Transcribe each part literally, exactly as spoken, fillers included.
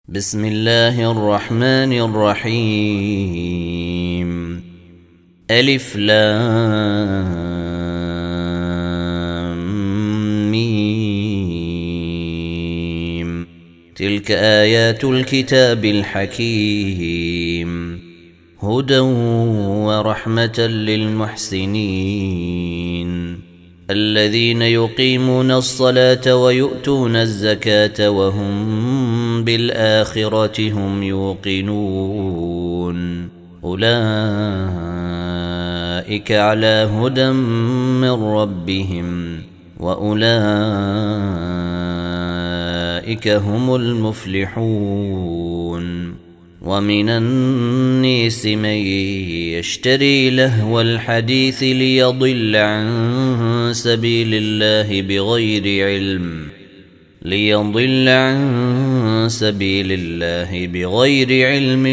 بسم الله الرحمن الرحيم. ألف لام ميم. تلك آيات الكتاب الحكيم، هدى ورحمة للمحسنين الذين يقيمون الصلاة ويؤتون الزكاة وهم بالآخرة هم يوقنون. أولئك على هدى من ربهم وأولئك هم المفلحون. ومن الناس من يشتري لهو الحديث ليضل عن سبيل الله بغير علم ليضل عن سبيل الله بغير علم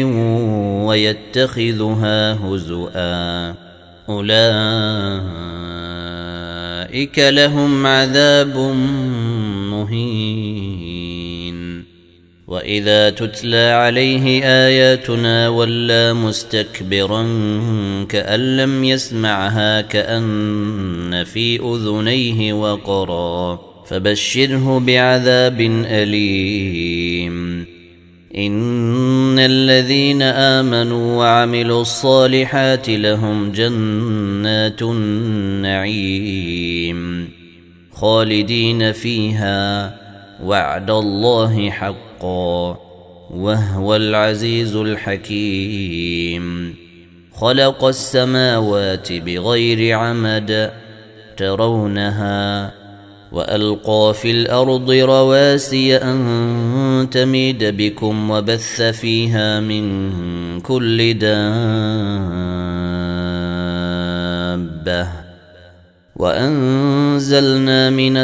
ويتخذها هزؤا. أولئك لهم عذاب مهين. وإذا تتلى عليه آياتنا ولى مستكبرا كأن لم يسمعها كأن في أذنيه وقرا، فبشره بعذاب أليم. إن الذين آمنوا وعملوا الصالحات لهم جنات النعيم خالدين فيها، وعد الله حقا وهو العزيز الحكيم. خلق السماوات بغير عمد ترونها وألقى في الأرض رواسي أن تميد بكم وبث فيها من كل دابة، وأنزلنا من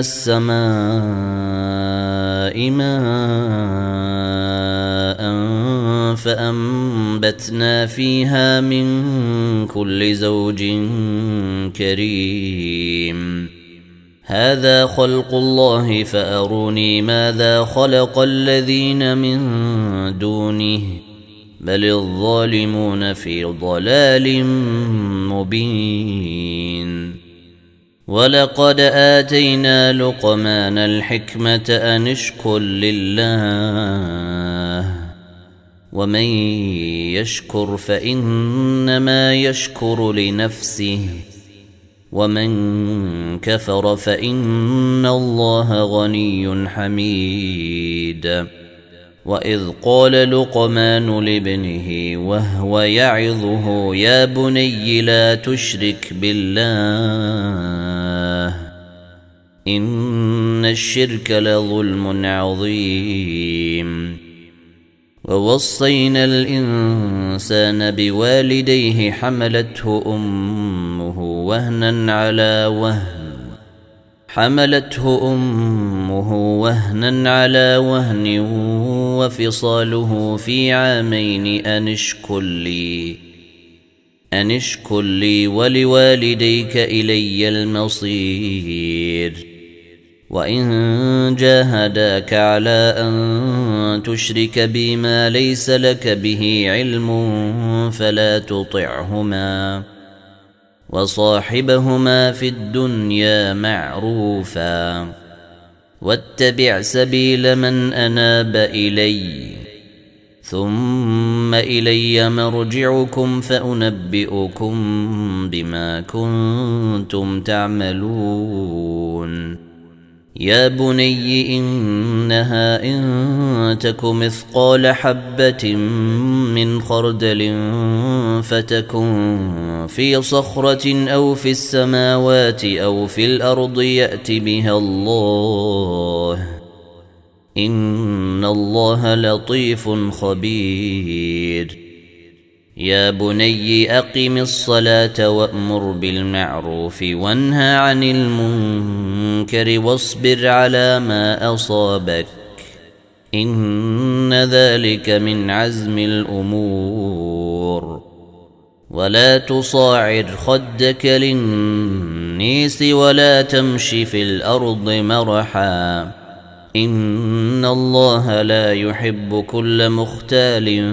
السماء ماء فأنبتنا فيها من كل زوج كريم. هذا خلق الله فأروني ماذا خلق الذين من دونه بل الظالمون في ضلال مبين. ولقد آتينا لقمان الحكمة أن اشكر لله، ومن يشكر فإنما يشكر لنفسه، ومن كفر فإن الله غني حميد. وإذ قال لقمان لابنه وهو يعظه يا بني لا تشرك بالله إن الشرك لظلم عظيم. ووصينا الإنسان بوالديه حملته أمه وهنا على وهن حملته أمه وهنا على وهن وفصاله في عامين أن اشكر لي أن اشكر لي ولوالديك إلي المصير. وإن جاهداك على أن تشرك بي ما ليس لك به علم فلا تطعهما، وصاحبهما في الدنيا معروفا، واتبع سبيل من أناب إلي، ثم إلي مرجعكم فأنبئكم بما كنتم تعملون. يا بني إنها إن تك مثقال حبة من خردل فتكن في صخرة أو في السماوات أو في الأرض يأت بها الله، إن الله لطيف خبير. يا بني أقم الصلاة وأمر بالمعروف وانهى عن المنكر واصبر على ما أصابك، إن ذلك من عزم الأمور. ولا تصاعر خدك للناس ولا تمش في الأرض مرحا، إن الله لا يحب كل مختال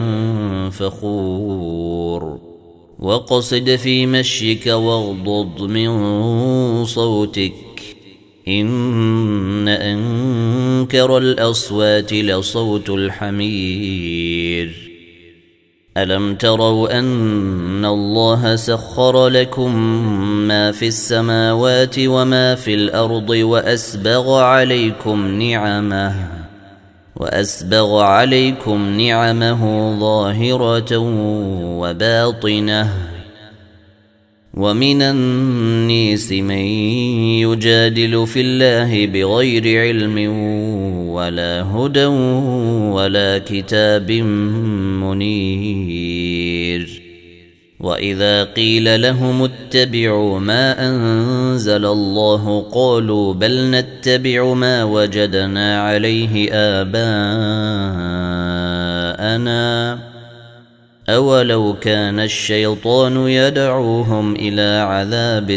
فخور واقصد في مشيك واغضض من صوتك إن أنكر الأصوات لصوت الحمير ألم تروا أن الله سخر لكم ما في السماوات وما في الأرض وأسبغ عليكم نعمه وأسبغ عليكم نعمه ظاهرة وباطنة ومن الناس من يجادل في الله بغير علم ولا هدى ولا كتاب منير وإذا قيل لهم اتبعوا ما أنزل الله قالوا بل نتبع ما وجدنا عليه آباءنا أولو كان الشيطان يدعوهم إلى عذاب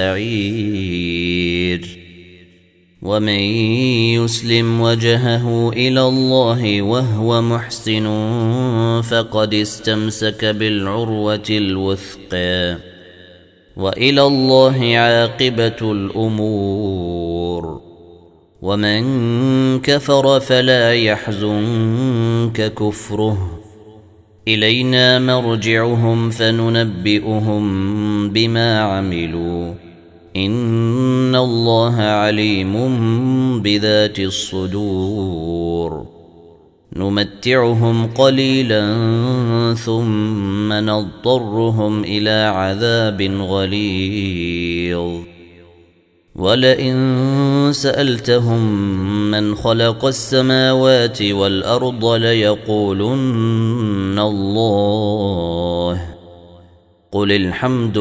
السعير ومن يسلم وجهه إلى الله وهو محسن فقد استمسك بالعروة الوثقى وإلى الله عاقبة الأمور ومن كفر فلا يحزنك كفره إلينا مرجعهم فننبئهم بما عملوا إن الله عليم بذات الصدور نمتعهم قليلا ثم نضطرهم إلى عذاب غليظ ولئن سألتهم من خلق السماوات والأرض ليقولن الله قل الحمد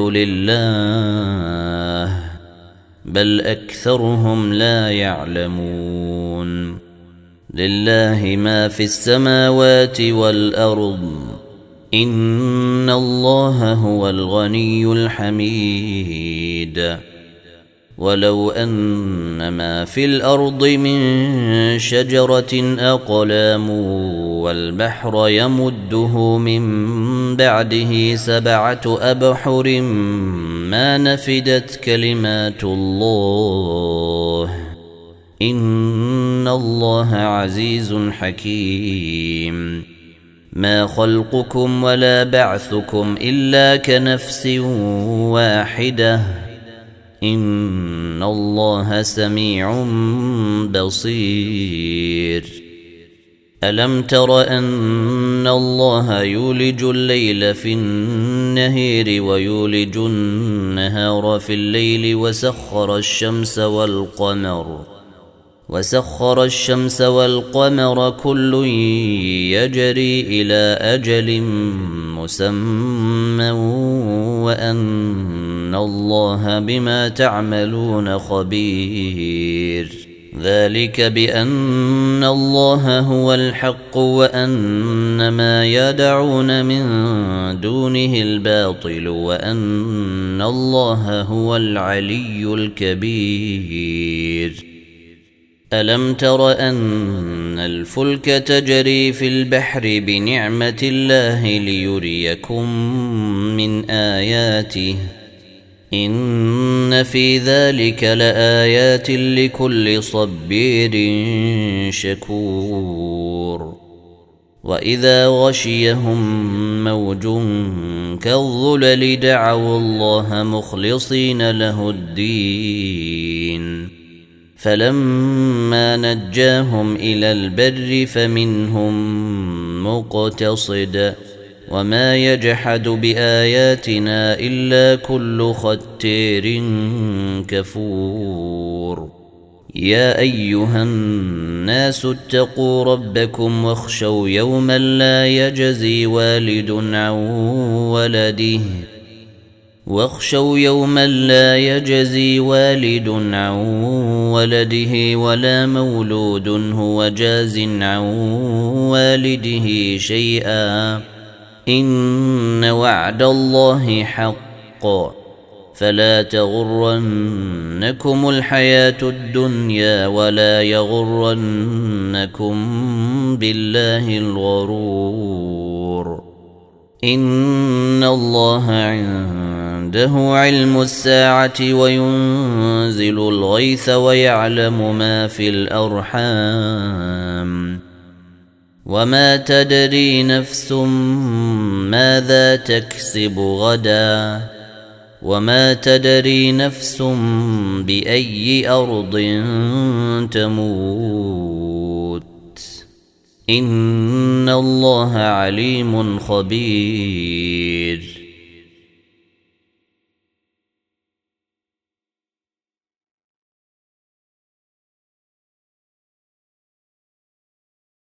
لله بل أكثرهم لا يعلمون لله ما في السماوات والأرض إن الله هو الغني الحميد ولو أن ما في الأرض من شجرة أقلام والبحر يمده من بعده سبعة أبحر ما نفدت كلمات الله إن الله عزيز حكيم ما خلقكم ولا بعثكم إلا كنفس واحدة إن الله سميع بصير ألم تر أن الله يولج الليل في النهار ويولج النهار في الليل وسخر الشمس والقمر وسخر الشمس والقمر كل يجري إلى أجل مسمى وأن الله بما تعملون خبير ذلك بأن الله هو الحق وأن ما يدعون من دونه الباطل وأن الله هو العلي الكبير ألم تر أن الفلك تجري في البحر بنعمة الله ليريكم من آياته إن في ذلك لآيات لكل صبير شكور وإذا غشيهم موج كالظلل دعوا الله مخلصين له الدين فلما نجاهم إلى البر فمنهم مقتصد وما يجحد بآياتنا إلا كل ختير كفور يا أيها الناس اتقوا ربكم واخشوا يوما لا يجزي والد عن ولده واخشوا يوما لا يجزي والد عن ولده ولا مولود هو جاز عن والده شيئا إن وعد الله حق فلا تغرنكم الحياة الدنيا ولا يغرنكم بالله الغرور إن الله عنده علم الساعة وينزل الغيث ويعلم ما في الأرحام وما تدري نفس ماذا تكسب غدا وما تدري نفس بأي أرض تموت إن الله عليم خبير